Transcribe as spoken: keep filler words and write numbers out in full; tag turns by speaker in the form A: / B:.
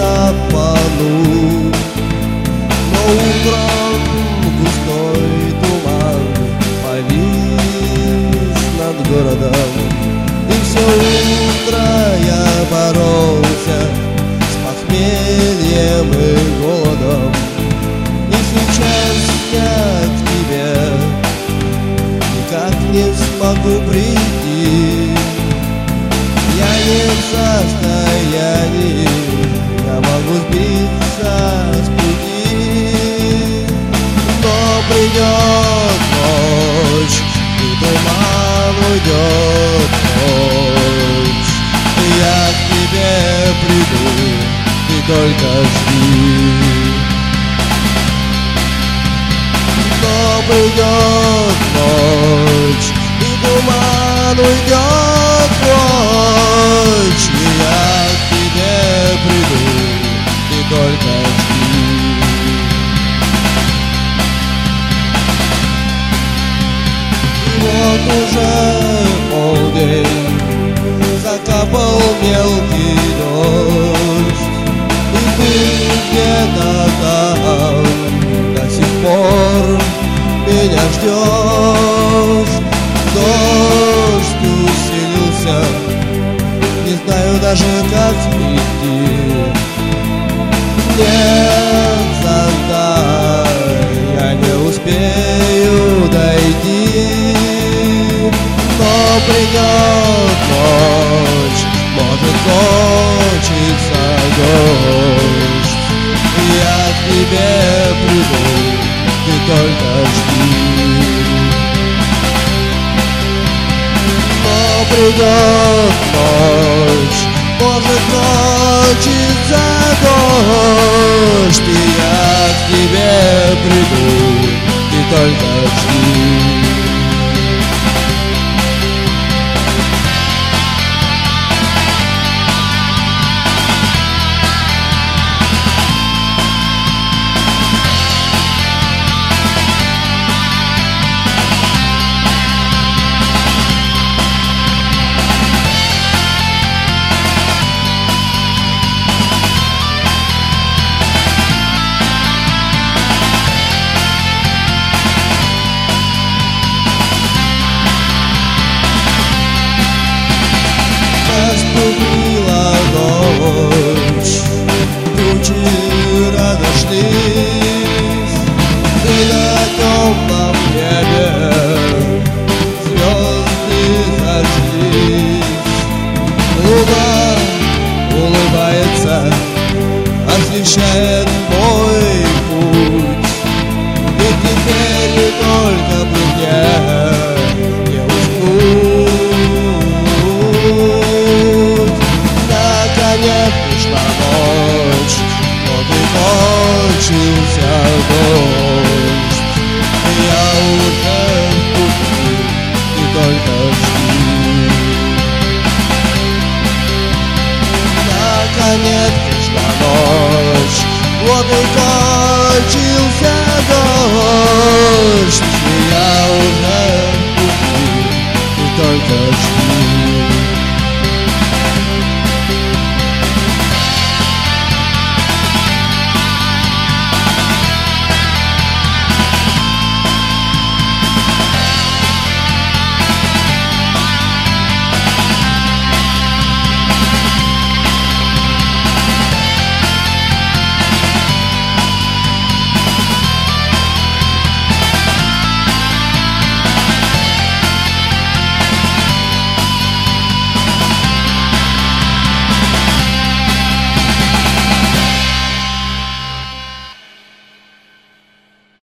A: запану. Но утром густой туман повис над городом, и все утро я боролся с похмельем и голодом. И сейчас я к тебе никак не смогу прийти. Я не в состоянии, я могу сбиться с пути. Но придет ночь, и туман уйдет ночь, и я к тебе приду, ты только жди. Но придет ночь, и туман уйдет ночь, и я к тебе приду, ты только жди. И вот уже полдень, закапал мелкий дождь, и ты где-то там до сих пор меня ждешь. Дождь усилился, не знаю даже как идти. Нет, Сантай, я не успею дойти. Но придет ночь, может кончится дождь, и я к тебе приду, ты только жди. Но придет ночь, может кончится дождь, и я к тебе приду, ты только жди. Наступила ночь, тучи разошлись, и на темном небе звезды сошлись. Луна улыбается, освещает мой путь, и теперь только при мне не уснуть. Наконец пришла ночь, вот и кончился дождь, и я уже в пути, и только жди. Наконец пришла ночь,